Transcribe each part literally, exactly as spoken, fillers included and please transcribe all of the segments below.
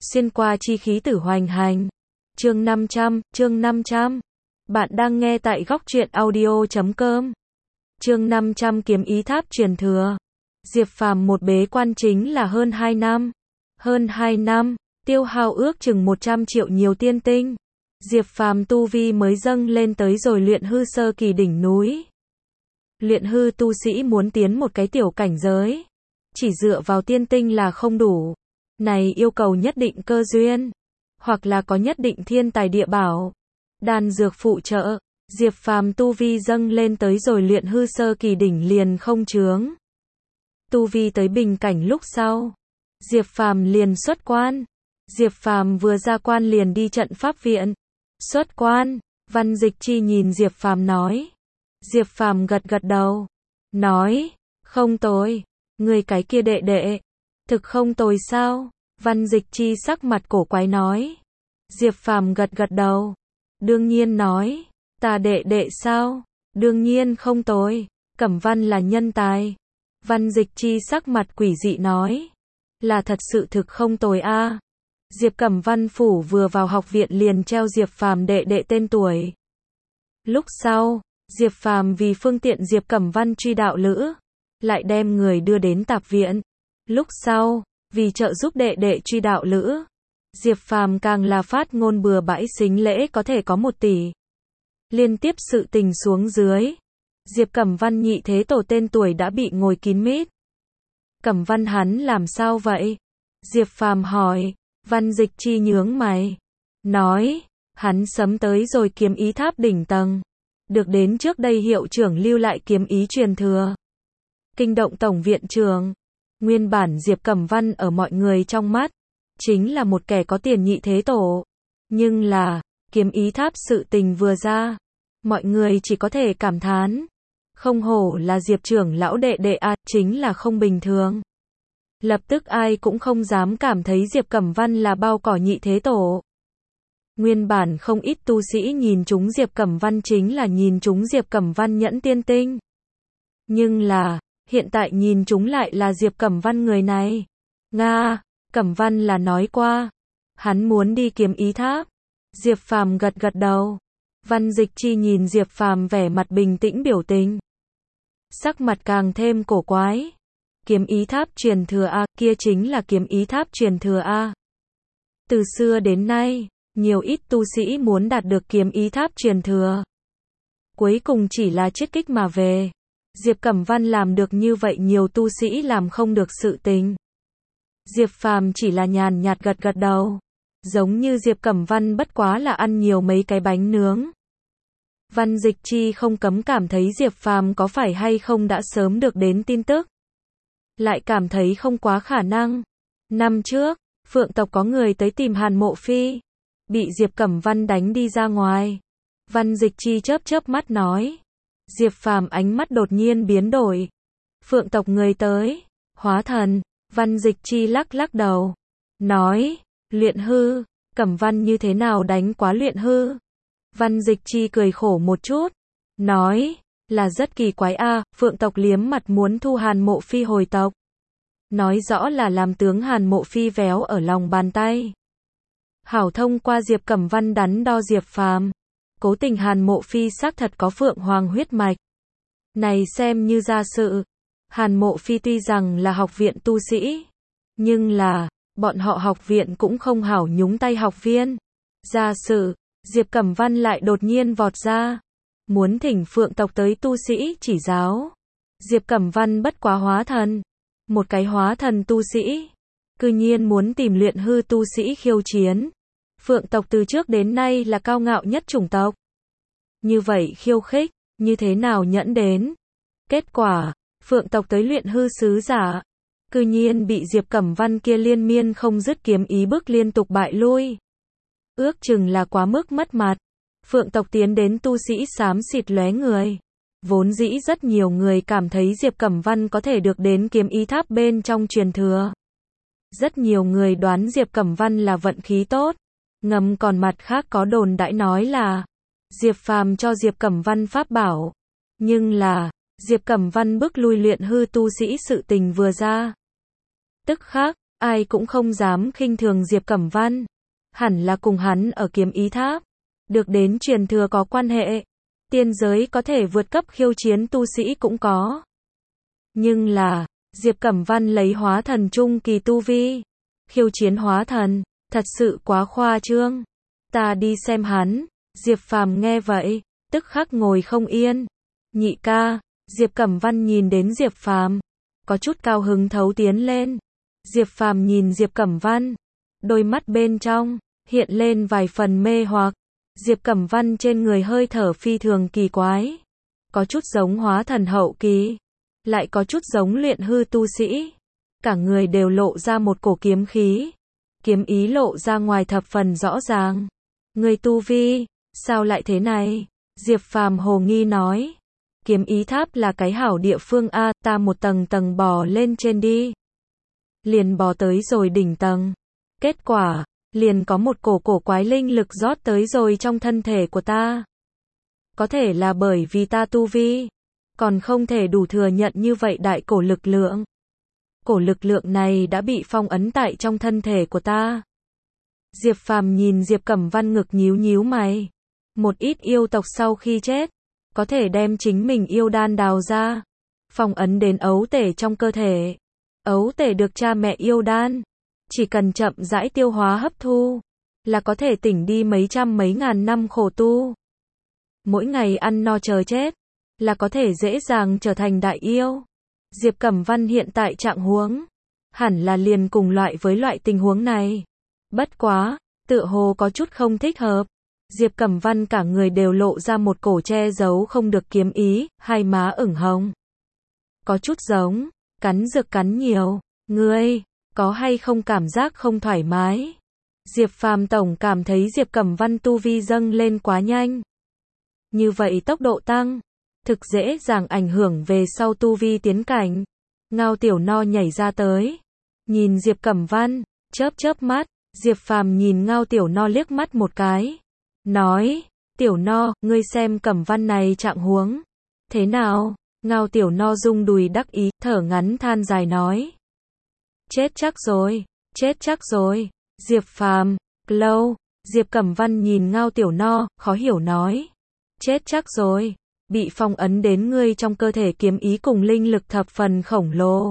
Xuyên qua chi khí tử hoành hành. Chương năm trăm, chương năm trăm. Bạn đang nghe tại góc truyện audio chấm com. Chương năm trăm kiếm ý tháp truyền thừa. Diệp Phàm một bế quan chính là hơn hai năm. Hơn hai năm, tiêu hao ước chừng một trăm triệu nhiều tiên tinh. Diệp Phàm tu vi mới dâng lên tới rồi luyện hư sơ kỳ đỉnh núi. Luyện hư tu sĩ muốn tiến một cái tiểu cảnh giới, chỉ dựa vào tiên tinh là không đủ. Này yêu cầu nhất định cơ duyên, hoặc là có nhất định thiên tài địa bảo, đan dược phụ trợ. Diệp Phàm tu vi dâng lên tới rồi luyện hư sơ kỳ đỉnh liền không chướng. Tu vi tới bình cảnh lúc sau, Diệp Phàm liền xuất quan. Diệp Phàm vừa ra quan liền đi trận pháp viện. Xuất quan, Văn Dịch Chi nhìn Diệp Phàm nói. Diệp Phàm gật gật đầu, nói, không tồi, người cái kia đệ đệ, thực không tồi sao? Văn Dịch Chi sắc mặt cổ quái nói. Diệp Phàm gật gật đầu, đương nhiên nói, ta đệ đệ sao? Đương nhiên không tồi, Cẩm Văn là nhân tài. Văn Dịch Chi sắc mặt quỷ dị nói, là thật sự thực không tồi a. À. Diệp Cẩm Văn phủ vừa vào học viện liền treo Diệp Phàm đệ đệ tên tuổi. Lúc sau, Diệp Phàm vì phương tiện Diệp Cẩm Văn truy đạo lữ, lại đem người đưa đến tạp viện. Lúc sau, vì trợ giúp đệ đệ truy đạo lữ, Diệp Phàm càng là phát ngôn bừa bãi xính lễ có thể có một tỷ. Liên tiếp sự tình xuống dưới, Diệp Cẩm Văn nhị thế tổ tên tuổi đã bị ngồi kín mít. Cẩm Văn hắn làm sao vậy? Diệp Phàm hỏi. Văn Dịch Chi nhướng mày, nói, hắn sớm tới rồi kiếm ý tháp đỉnh tầng, được đến trước đây hiệu trưởng lưu lại kiếm ý truyền thừa. Kinh động tổng viện trưởng. Nguyên bản Diệp Cẩm Văn ở mọi người trong mắt, chính là một kẻ có tiền nhị thế tổ. Nhưng là, kiếm ý tháp sự tình vừa ra, mọi người chỉ có thể cảm thán. Không hổ là Diệp trưởng lão đệ đệ a, chính là không bình thường. Lập tức ai cũng không dám cảm thấy Diệp Cẩm Văn là bao cỏ nhị thế tổ. Nguyên bản không ít tu sĩ nhìn chúng Diệp Cẩm Văn chính là nhìn chúng Diệp Cẩm Văn nhẫn tiên tinh. Nhưng là, hiện tại nhìn chúng lại là Diệp Cẩm Văn người này. Nga, Cẩm Văn là nói qua, hắn muốn đi kiếm ý tháp. Diệp Phàm gật gật đầu. Văn Dịch Chi nhìn Diệp Phàm vẻ mặt bình tĩnh biểu tình, sắc mặt càng thêm cổ quái. Kiếm ý tháp truyền thừa a, kia chính là kiếm ý tháp truyền thừa a. Từ xưa đến nay, nhiều ít tu sĩ muốn đạt được kiếm ý tháp truyền thừa, cuối cùng chỉ là chết kích mà về. Diệp Cẩm Văn làm được như vậy nhiều tu sĩ làm không được sự tình. Diệp Phàm chỉ là nhàn nhạt gật gật đầu, giống như Diệp Cẩm Văn bất quá là ăn nhiều mấy cái bánh nướng. Văn Dịch Chi không cấm cảm thấy Diệp Phàm có phải hay không đã sớm được đến tin tức. Lại cảm thấy không quá khả năng. Năm trước, Phượng tộc có người tới tìm Hàn Mộ Phi, bị Diệp Cẩm Văn đánh đi ra ngoài. Văn Dịch Chi chớp chớp mắt nói. Diệp Phàm ánh mắt đột nhiên biến đổi. Phượng tộc người tới, hóa thần. Văn Dịch Chi lắc lắc đầu, nói, luyện hư. Cẩm Văn như thế nào đánh quá luyện hư? Văn Dịch Chi cười khổ một chút, nói, là rất kỳ quái a. Phượng tộc liếm mặt muốn thu Hàn Mộ Phi hồi tộc, nói rõ là làm tướng Hàn Mộ Phi véo ở lòng bàn tay. Hảo thông qua Diệp Cẩm Văn đắn đo Diệp Phàm, cố tình Hàn Mộ Phi xác thật có Phượng Hoàng huyết mạch. Này xem như ra sự. Hàn Mộ Phi tuy rằng là học viện tu sĩ, nhưng là, bọn họ học viện cũng không hảo nhúng tay học viên. Ra sự, Diệp Cẩm Văn lại đột nhiên vọt ra, muốn thỉnh Phượng tộc tới tu sĩ chỉ giáo. Diệp Cẩm Văn bất quá hóa thần, một cái hóa thần tu sĩ, cư nhiên muốn tìm luyện hư tu sĩ khiêu chiến. Phượng tộc từ trước đến nay là cao ngạo nhất chủng tộc. Như vậy khiêu khích, như thế nào nhẫn đến? Kết quả, Phượng tộc tới luyện hư sứ giả, cư nhiên bị Diệp Cẩm Văn kia liên miên không dứt kiếm ý bức liên tục bại lui. Ước chừng là quá mức mất mặt. Phượng tộc tiến đến tu sĩ xám xịt lóe người. Vốn dĩ rất nhiều người cảm thấy Diệp Cẩm Văn có thể được đến kiếm ý tháp bên trong truyền thừa. Rất nhiều người đoán Diệp Cẩm Văn là vận khí tốt. Ngầm còn mặt khác có đồn đãi nói là Diệp Phàm cho Diệp Cẩm Văn pháp bảo. Nhưng là, Diệp Cẩm Văn bức lui luyện hư tu sĩ sự tình vừa ra, tức khắc, ai cũng không dám khinh thường Diệp Cẩm Văn. Hẳn là cùng hắn ở kiếm ý tháp. Được đến truyền thừa có quan hệ. Tiên giới có thể vượt cấp khiêu chiến tu sĩ cũng có. Nhưng là, Diệp Cẩm Văn lấy hóa thần trung kỳ tu vi. Khiêu chiến hóa thần, thật sự quá khoa trương. Ta đi xem hắn. Diệp Phàm nghe vậy, tức khắc ngồi không yên. Nhị ca, Diệp Cẩm Văn nhìn đến Diệp Phàm, có chút cao hứng thấu tiến lên. Diệp Phàm nhìn Diệp Cẩm Văn, đôi mắt bên trong hiện lên vài phần mê hoặc. Diệp Cẩm Văn trên người hơi thở phi thường kỳ quái, có chút giống hóa thần hậu kỳ, lại có chút giống luyện hư tu sĩ. Cả người đều lộ ra một cổ kiếm khí, kiếm ý lộ ra ngoài thập phần rõ ràng. Người tu vi, sao lại thế này? Diệp Phàm hồ nghi nói. Kiếm ý tháp là cái hảo địa phương a, ta một tầng tầng bò lên trên đi. Liền bò tới rồi đỉnh tầng. Kết quả, liền có một cổ cổ quái linh lực rót tới rồi trong thân thể của ta. Có thể là bởi vì ta tu vi, còn không thể đủ thừa nhận như vậy đại cổ lực lượng. Cổ lực lượng này đã bị phong ấn tại trong thân thể của ta. Diệp Phàm nhìn Diệp Cẩm Văn ngực nhíu nhíu mày. Một ít yêu tộc sau khi chết, có thể đem chính mình yêu đan đào ra, phong ấn đến ấu tể trong cơ thể. Ấu tể được cha mẹ yêu đan, chỉ cần chậm rãi tiêu hóa hấp thu, là có thể tỉnh đi mấy trăm mấy ngàn năm khổ tu. Mỗi ngày ăn no chờ chết, là có thể dễ dàng trở thành đại yêu. Diệp Cẩm Văn hiện tại trạng huống, hẳn là liền cùng loại với loại tình huống này. Bất quá, tựa hồ có chút không thích hợp. Diệp Cẩm Văn cả người đều lộ ra một cổ che giấu không được kiếm ý, hai má ửng hồng. Có chút giống, cắn dược cắn nhiều. Ngươi, có hay không cảm giác không thoải mái? Diệp Phàm tổng cảm thấy Diệp Cẩm Văn tu vi dâng lên quá nhanh. Như vậy tốc độ tăng, thực dễ dàng ảnh hưởng về sau tu vi tiến cảnh. Ngao Tiểu No nhảy ra tới, nhìn Diệp Cẩm Văn, chớp chớp mắt. Diệp Phàm nhìn Ngao Tiểu No liếc mắt một cái, nói, Tiểu No, ngươi xem Cẩm Văn này trạng huống thế nào? Ngao Tiểu No rung đùi đắc ý, thở ngắn than dài nói, chết chắc rồi, chết chắc rồi. Diệp Phàm, lâu. Diệp Cẩm Văn nhìn Ngao Tiểu No, khó hiểu nói, chết chắc rồi, bị phong ấn đến ngươi trong cơ thể kiếm ý cùng linh lực thập phần khổng lồ.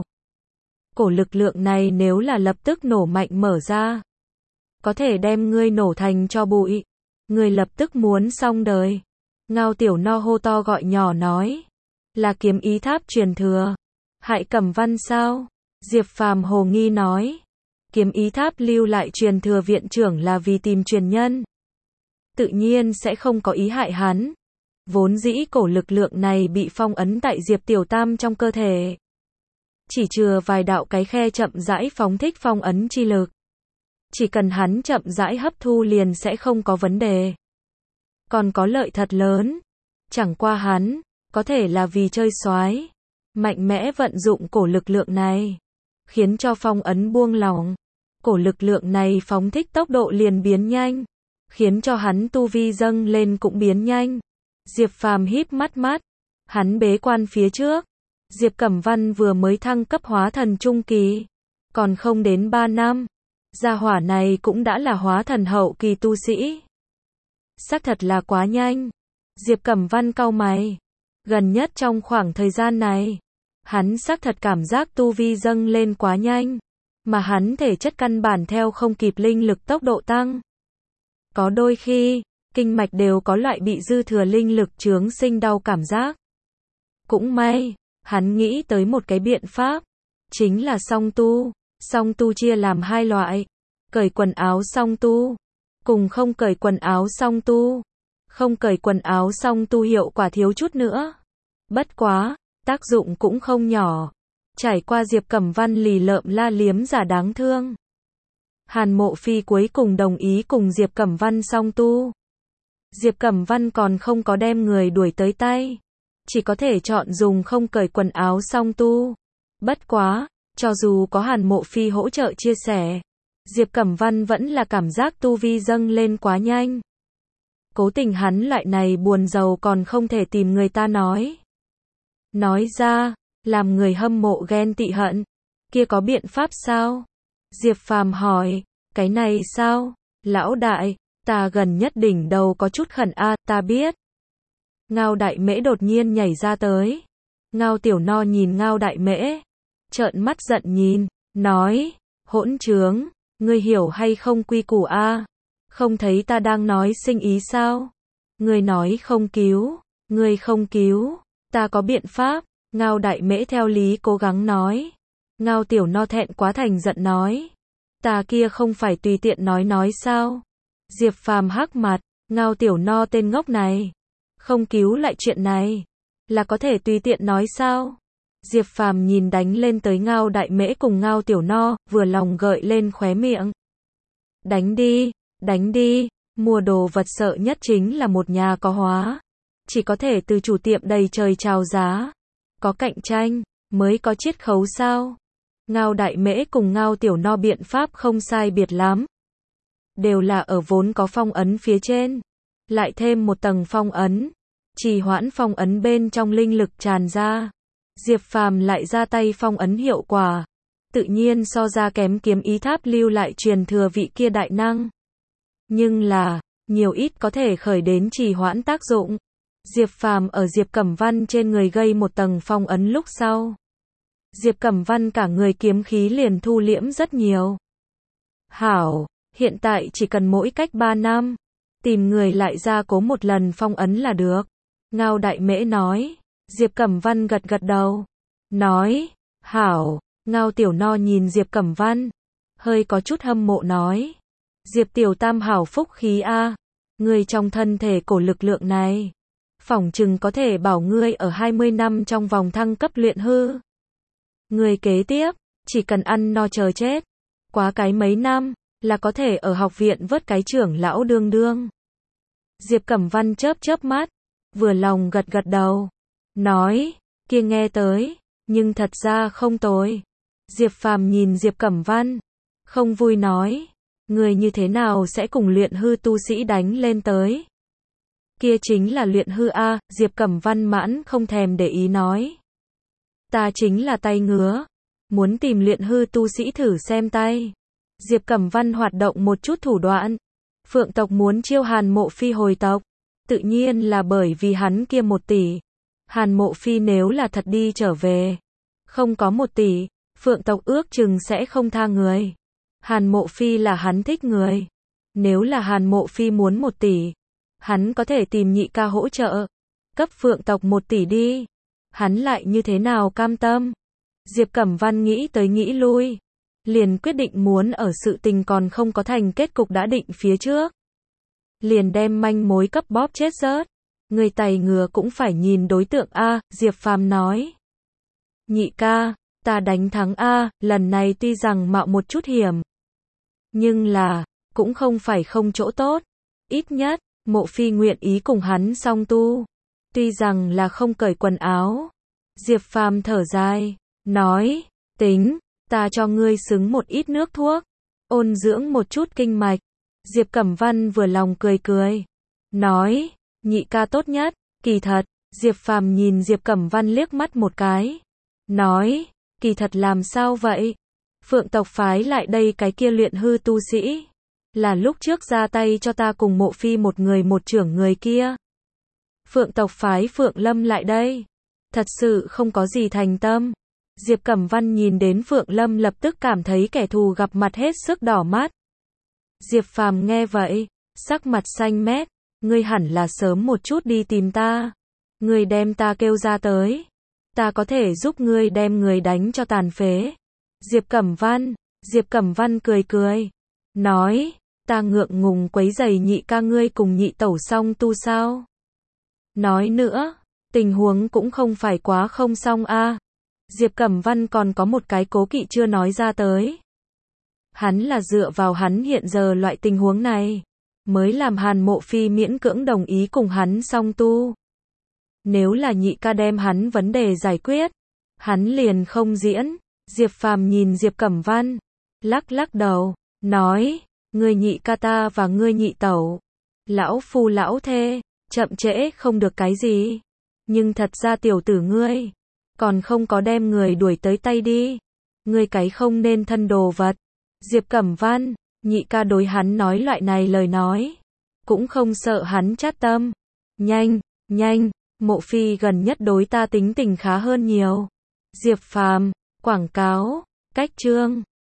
Cổ lực lượng này nếu là lập tức nổ mạnh mở ra, có thể đem ngươi nổ thành tro bụi. Ngươi lập tức muốn xong đời. Ngao Tiểu No hô to gọi nhỏ nói, là kiếm ý tháp truyền thừa. Hại Cẩm Văn sao? Diệp Phàm hồ nghi nói, kiếm ý tháp lưu lại truyền thừa viện trưởng là vì tìm truyền nhân. Tự nhiên sẽ không có ý hại hắn. Vốn dĩ cổ lực lượng này bị phong ấn tại Diệp Tiểu Tam trong cơ thể. Chỉ chừa vài đạo cái khe chậm rãi phóng thích phong ấn chi lực. Chỉ cần hắn chậm rãi hấp thu liền sẽ không có vấn đề. Còn có lợi thật lớn. Chẳng qua hắn, có thể là vì chơi xoái, mạnh mẽ vận dụng cổ lực lượng này, khiến cho phong ấn buông lỏng. Cổ lực lượng này phóng thích tốc độ liền biến nhanh, khiến cho hắn tu vi dâng lên cũng biến nhanh. Diệp Phàm híp mắt mắt, hắn bế quan phía trước. Diệp Cẩm Văn vừa mới thăng cấp hóa thần trung kỳ, còn không đến ba năm. Gia hỏa này cũng đã là hóa thần hậu kỳ tu sĩ. Xác thật là quá nhanh. Diệp Cẩm Văn cau mày. Gần nhất trong khoảng thời gian này, hắn xác thật cảm giác tu vi dâng lên quá nhanh, mà hắn thể chất căn bản theo không kịp linh lực tốc độ tăng. Có đôi khi, kinh mạch đều có loại bị dư thừa linh lực chướng sinh đau cảm giác. Cũng may, hắn nghĩ tới một cái biện pháp, chính là song tu. Song tu chia làm hai loại, cởi quần áo song tu, cùng không cởi quần áo song tu. Không cởi quần áo song tu hiệu quả thiếu chút nữa. Bất quá, tác dụng cũng không nhỏ. Trải qua Diệp Cẩm Văn lì lợm la liếm giả đáng thương. Hàn Mộ Phi cuối cùng đồng ý cùng Diệp Cẩm Văn song tu. Diệp Cẩm Văn còn không có đem người đuổi tới tay, chỉ có thể chọn dùng không cởi quần áo song tu. Bất quá, cho dù có Hàn Mộ Phi hỗ trợ chia sẻ, Diệp Cẩm Văn vẫn là cảm giác tu vi dâng lên quá nhanh. Cố tình hắn loại này buồn giàu còn không thể tìm người ta nói. Nói ra, làm người hâm mộ ghen tị hận. Kia có biện pháp sao? Diệp Phàm hỏi, cái này sao? Lão đại, ta gần nhất đỉnh đầu có chút khẩn a, ta biết. Ngao Đại Mễ đột nhiên nhảy ra tới. Ngao Tiểu No nhìn Ngao Đại Mễ, trợn mắt giận nhìn, nói, hỗn trướng, ngươi hiểu hay không quy củ a? Không thấy ta đang nói sinh ý sao? Ngươi nói không cứu, ngươi không cứu, ta có biện pháp. Ngao Đại Mễ theo lý cố gắng nói. Ngao Tiểu No thẹn quá thành giận nói, ta kia không phải tùy tiện nói nói sao? Diệp Phàm hắc mặt, Ngao Tiểu No tên ngốc này, không cứu lại chuyện này, là có thể tùy tiện nói sao? Diệp Phàm nhìn đánh lên tới Ngao Đại Mễ cùng Ngao Tiểu No, vừa lòng gợi lên khóe miệng. Đánh đi, đánh đi, mua đồ vật sợ nhất chính là một nhà có hóa. Chỉ có thể từ chủ tiệm đầy trời chào giá. Có cạnh tranh, mới có chiết khấu sao? Ngao Đại Mễ cùng Ngao Tiểu No biện pháp không sai biệt lắm. Đều là ở vốn có phong ấn phía trên. Lại thêm một tầng phong ấn. Trì hoãn phong ấn bên trong linh lực tràn ra. Diệp Phàm lại ra tay phong ấn hiệu quả. Tự nhiên so ra kém kiếm ý tháp lưu lại truyền thừa vị kia đại năng. Nhưng là, nhiều ít có thể khởi đến trì hoãn tác dụng. Diệp Phàm ở Diệp Cẩm Văn trên người gây một tầng phong ấn lúc sau. Diệp Cẩm Văn cả người kiếm khí liền thu liễm rất nhiều. Hảo, hiện tại chỉ cần mỗi cách ba năm, tìm người lại ra cố một lần phong ấn là được. Ngao Đại Mễ nói. Diệp Cẩm Văn gật gật đầu. Nói, hảo. Ngao Tiểu No nhìn Diệp Cẩm Văn, hơi có chút hâm mộ nói. Diệp Tiểu Tam hảo phúc khí a, ngươi trong thân thể cổ lực lượng này, phỏng chừng có thể bảo ngươi ở hai mươi năm trong vòng thăng cấp luyện hư. Ngươi kế tiếp, chỉ cần ăn no chờ chết, quá cái mấy năm, là có thể ở học viện vớt cái trưởng lão đương đương. Diệp Cẩm Văn chớp chớp mắt, vừa lòng gật gật đầu, nói, kia nghe tới, nhưng thật ra không tồi. Diệp Phàm nhìn Diệp Cẩm Văn, không vui nói, người như thế nào sẽ cùng luyện hư tu sĩ đánh lên tới? Kia chính là luyện hư a, Diệp Cẩm Văn mãn không thèm để ý nói. Ta chính là tay ngứa, muốn tìm luyện hư tu sĩ thử xem tay. Diệp Cẩm Văn hoạt động một chút thủ đoạn. Phượng tộc muốn chiêu Hàn Mộ Phi hồi tộc, tự nhiên là bởi vì hắn kia một tỷ. Hàn Mộ Phi nếu là thật đi trở về, không có một tỷ, Phượng tộc ước chừng sẽ không tha người. Hàn Mộ Phi là hắn thích người. Nếu là Hàn Mộ Phi muốn một tỷ, hắn có thể tìm nhị ca hỗ trợ, cấp Phượng tộc một tỷ đi. Hắn lại như thế nào cam tâm? Diệp Cẩm Văn nghĩ tới nghĩ lui, liền quyết định muốn ở sự tình còn không có thành kết cục đã định phía trước. Liền đem manh mối cấp bóp chết rớt. Người tày ngừa cũng phải nhìn đối tượng a, Diệp Phàm nói. Nhị ca, ta đánh thắng a, lần này tuy rằng mạo một chút hiểm, nhưng là, cũng không phải không chỗ tốt. Ít nhất, Mộ Phi nguyện ý cùng hắn song tu. Tuy rằng là không cởi quần áo. Diệp Phàm thở dài, nói, tính, ta cho ngươi xứng một ít nước thuốc, ôn dưỡng một chút kinh mạch. Diệp Cẩm Văn vừa lòng cười cười, nói, nhị ca tốt nhất, kỳ thật. Diệp Phàm nhìn Diệp Cẩm Văn liếc mắt một cái, nói, kỳ thật làm sao vậy? Phượng tộc phái lại đây cái kia luyện hư tu sĩ, là lúc trước ra tay cho ta cùng Mộ Phi một người một trưởng người kia. Phượng tộc phái Phượng Lâm lại đây, thật sự không có gì thành tâm. Diệp Cẩm Văn nhìn đến Phượng Lâm lập tức cảm thấy kẻ thù gặp mặt hết sức đỏ mắt. Diệp Phàm nghe vậy, sắc mặt xanh mét, ngươi hẳn là sớm một chút đi tìm ta. Ngươi đem ta kêu ra tới, ta có thể giúp ngươi đem người đánh cho tàn phế. Diệp Cẩm Văn, Diệp Cẩm Văn cười cười, nói, ta ngượng ngùng quấy giày nhị ca ngươi cùng nhị tẩu song tu sao? Nói nữa, tình huống cũng không phải quá không xong a. Diệp Cẩm Văn còn có một cái cố kỵ chưa nói ra tới. Hắn là dựa vào hắn hiện giờ loại tình huống này, mới làm Hàn Mộ Phi miễn cưỡng đồng ý cùng hắn song tu. Nếu là nhị ca đem hắn vấn đề giải quyết, hắn liền không diễn. Diệp Phàm nhìn Diệp Cẩm Văn, lắc lắc đầu, nói, ngươi nhị ca ta và ngươi nhị tẩu, lão phu lão thê, chậm trễ không được cái gì. Nhưng thật ra tiểu tử ngươi, còn không có đem người đuổi tới tay đi. Ngươi cái không nên thân đồ vật. Diệp Cẩm Văn, nhị ca đối hắn nói loại này lời nói. Cũng không sợ hắn chát tâm. Nhanh, nhanh, Mộ Phi gần nhất đối ta tính tình khá hơn nhiều. Diệp Phàm, quảng cáo, cách chương.